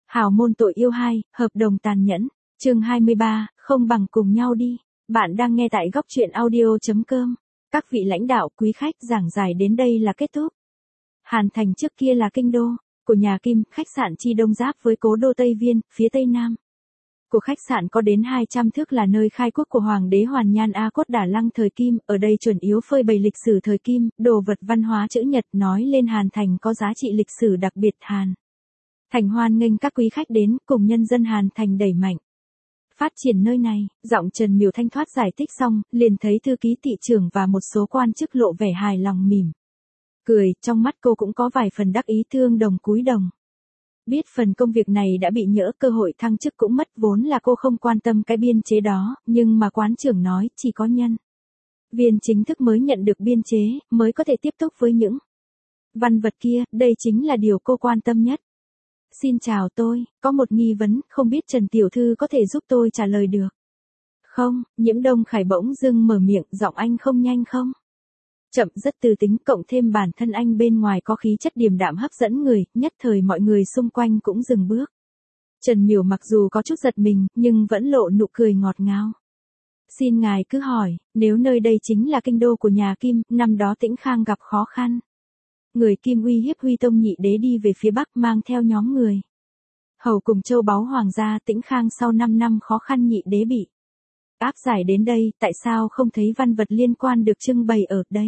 Hào môn tội yêu 2, hợp đồng tàn nhẫn, chương 23, không bằng cùng nhau đi. Bạn đang nghe tại góc truyện audio.com. Các vị lãnh đạo, quý khách, giảng giải đến đây là kết thúc. Hàn Thành trước kia là kinh đô của nhà Kim, khách sạn chi đông giáp với cố đô Tây Viên, phía tây nam. Của khách sạn có đến 200 thước là nơi khai quốc của Hoàng đế Hoàn Nhan A Cốt Đả Lăng thời Kim, ở đây chuẩn yếu phơi bày lịch sử thời Kim, đồ vật văn hóa chữ Nhật nói lên Hàn Thành có giá trị lịch sử đặc biệt. Hàn Thành hoan nghênh các quý khách đến, cùng nhân dân Hàn Thành đẩy mạnh phát triển nơi này. Giọng Trần Miểu thanh thoát giải thích xong, liền thấy thư ký thị trưởng và một số quan chức lộ vẻ hài lòng mỉm cười, trong mắt cô cũng có vài phần đắc ý. Thương Đồng cúi đầu. Biết phần công việc này đã bị nhỡ, cơ hội thăng chức cũng mất, vốn là cô không quan tâm cái biên chế đó, nhưng mà quán trưởng nói chỉ có nhân viên chính thức mới nhận được biên chế, mới có thể tiếp tục với những văn vật kia, đây chính là điều cô quan tâm nhất. Xin chào, tôi có một nghi vấn, không biết Trần tiểu thư có thể giúp tôi trả lời được không? Nhiễm Đông Khải bỗng dưng mở miệng, giọng anh không nhanh không chậm, rất từ tính, cộng thêm bản thân anh bên ngoài có khí chất điềm đạm hấp dẫn người, nhất thời mọi người xung quanh cũng dừng bước. Trần Miểu mặc dù có chút giật mình, nhưng vẫn lộ nụ cười ngọt ngào. Xin ngài cứ hỏi, nếu nơi đây chính là kinh đô của nhà Kim, năm đó Tĩnh Khang gặp khó khăn. Người Kim uy hiếp Huy Tông nhị đế đi về phía Bắc mang theo nhóm người hầu cùng châu báu hoàng gia. Tĩnh Khang sau 5 năm khó khăn nhị đế bị áp giải đến đây, tại sao không thấy văn vật liên quan được trưng bày ở đây?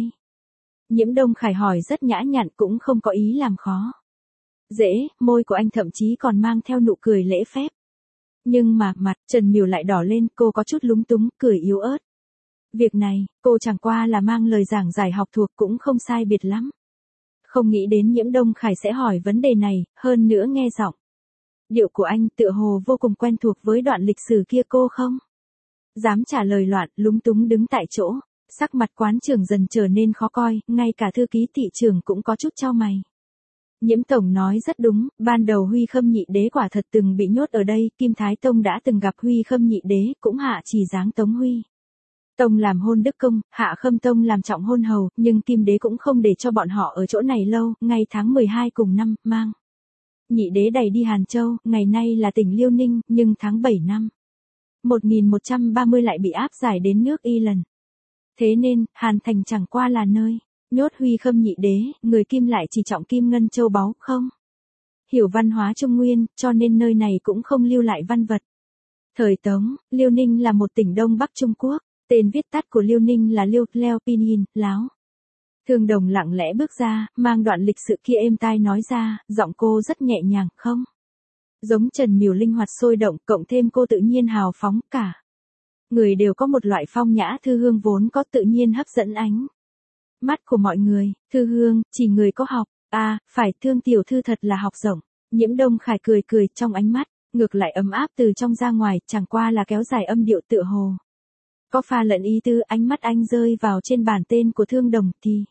Nhiễm Đông Khải hỏi rất nhã nhặn, cũng không có ý làm khó dễ, môi của anh thậm chí còn mang theo nụ cười lễ phép. Nhưng mà, mặt Trần Miểu lại đỏ lên, cô có chút lúng túng, cười yếu ớt. Việc này, cô chẳng qua là mang lời giảng giải học thuộc, cũng không sai biệt lắm. Không nghĩ đến Nhiễm Đông Khải sẽ hỏi vấn đề này, hơn nữa nghe giọng điệu của anh tựa hồ vô cùng quen thuộc với đoạn lịch sử kia. Cô không dám trả lời, loạn lúng túng đứng tại chỗ. Sắc mặt quán trưởng dần trở nên khó coi, ngay cả thư ký thị trưởng cũng có chút chau mày. Nhiễm tổng nói rất đúng, ban đầu Huy Khâm nhị đế quả thật từng bị nhốt ở đây, Kim Thái Tông đã từng gặp Huy Khâm nhị đế, cũng hạ chỉ giáng Tống Huy Tông làm hôn đức công, hạ Khâm Tông làm trọng hôn hầu, nhưng Kim đế cũng không để cho bọn họ ở chỗ này lâu. Ngày tháng 12 cùng năm, mang nhị đế đẩy đi Hàn Châu, ngày nay là tỉnh Liêu Ninh, nhưng tháng 7 năm 1130 lại bị áp giải đến nước Y lần. Thế nên, Hàn Thành chẳng qua là nơi nhốt Huy Khâm nhị đế, người Kim lại chỉ trọng kim ngân châu báu, không hiểu văn hóa Trung Nguyên, cho nên nơi này cũng không lưu lại văn vật. Thời Tống, Liêu Ninh là một tỉnh Đông Bắc Trung Quốc, tên viết tắt của Liêu Ninh là Liêu Leo Pinyin, Láo. Thương Đồng lặng lẽ bước ra, mang đoạn lịch sự kia êm tai nói ra, giọng cô rất nhẹ nhàng, không giống Trần Miểu linh hoạt sôi động, cộng thêm cô tự nhiên hào phóng, cả người đều có một loại phong nhã thư hương vốn có tự nhiên hấp dẫn ánh mắt của mọi người. Thư hương, chỉ người có học, phải, Thương tiểu thư thật là học rộng. Nhiễm Đông Khải cười cười, trong ánh mắt ngược lại ấm áp từ trong ra ngoài, chẳng qua là kéo dài âm điệu tựa hồ có pha lẫn ý tư. Ánh mắt anh rơi vào trên bản tên của Thương Đồng thì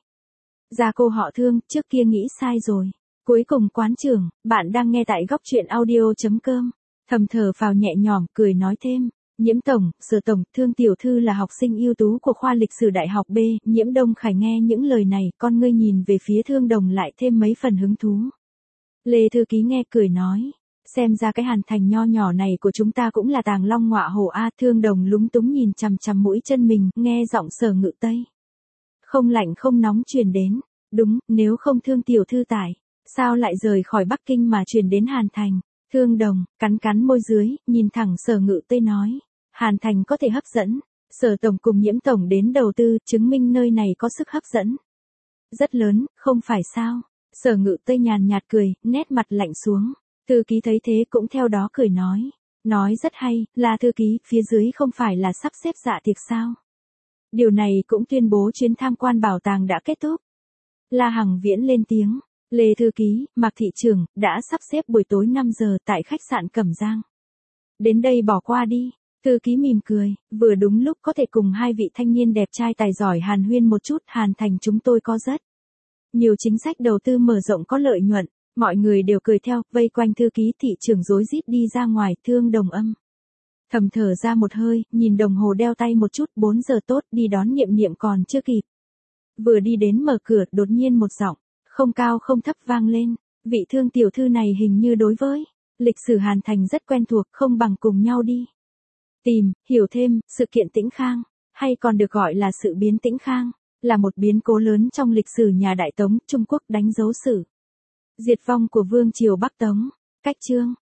ra cô họ Thương, trước kia nghĩ sai rồi. Cuối cùng quán trưởng, bạn đang nghe tại góc truyện audio.com. Thầm thở phào nhẹ nhõm, cười nói thêm. Nhiễm tổng, Sở tổng, Thương tiểu thư là học sinh ưu tú của khoa lịch sử Đại học B. Nhiễm Đông Khải nghe những lời này, con ngươi nhìn về phía Thương Đồng lại thêm mấy phần hứng thú. Lê thư ký nghe cười nói. Xem ra cái Hàn Thành nho nhỏ này của chúng ta cũng là tàng long ngọa hổ a. Thương Đồng lúng túng nhìn chằm chằm mũi chân mình, nghe giọng Sở Ngự Tây không lạnh không nóng truyền đến. Đúng, nếu không Thương tiểu thư tại sao lại rời khỏi Bắc Kinh mà truyền đến Hàn Thành? Thương Đồng cắn cắn môi dưới, nhìn thẳng Sở Ngự Tây nói. Hàn Thành có thể hấp dẫn Sở tổng cùng Nhiễm tổng đến đầu tư, chứng minh nơi này có sức hấp dẫn rất lớn, không phải sao? Sở Ngự Tây nhàn nhạt cười, nét mặt lạnh xuống. Thư ký thấy thế cũng theo đó cười nói. Nói rất hay, là thư ký, phía dưới không phải là sắp xếp dạ tiệc sao? Điều này cũng tuyên bố chuyến tham quan bảo tàng đã kết thúc. La Hằng Viễn lên tiếng. Lê thư ký, Mạc thị trưởng, đã sắp xếp buổi tối 5 giờ tại khách sạn Cẩm Giang. Đến đây bỏ qua đi. Thư ký mỉm cười, vừa đúng lúc có thể cùng hai vị thanh niên đẹp trai tài giỏi hàn huyên một chút. Hàn Thành chúng tôi có rất nhiều chính sách đầu tư mở rộng có lợi nhuận. Mọi người đều cười theo, vây quanh thư ký thị trưởng rối rít đi ra ngoài. Thương Đồng âm thầm thở ra một hơi, nhìn đồng hồ đeo tay một chút, 4 giờ tốt, đi đón Niệm Niệm còn chưa kịp. Vừa đi đến mở cửa, đột nhiên một giọng không cao không thấp vang lên. Vị Thương tiểu thư này hình như đối với Lịch sử Hàn Thành rất quen thuộc, không bằng cùng nhau đi. Tìm, hiểu thêm, sự kiện Tĩnh Khang, hay còn được gọi là sự biến Tĩnh Khang, là một biến cố lớn trong lịch sử nhà Đại Tống, Trung Quốc đánh dấu sử diệt vong của Vương triều Bắc Tống. Cách chương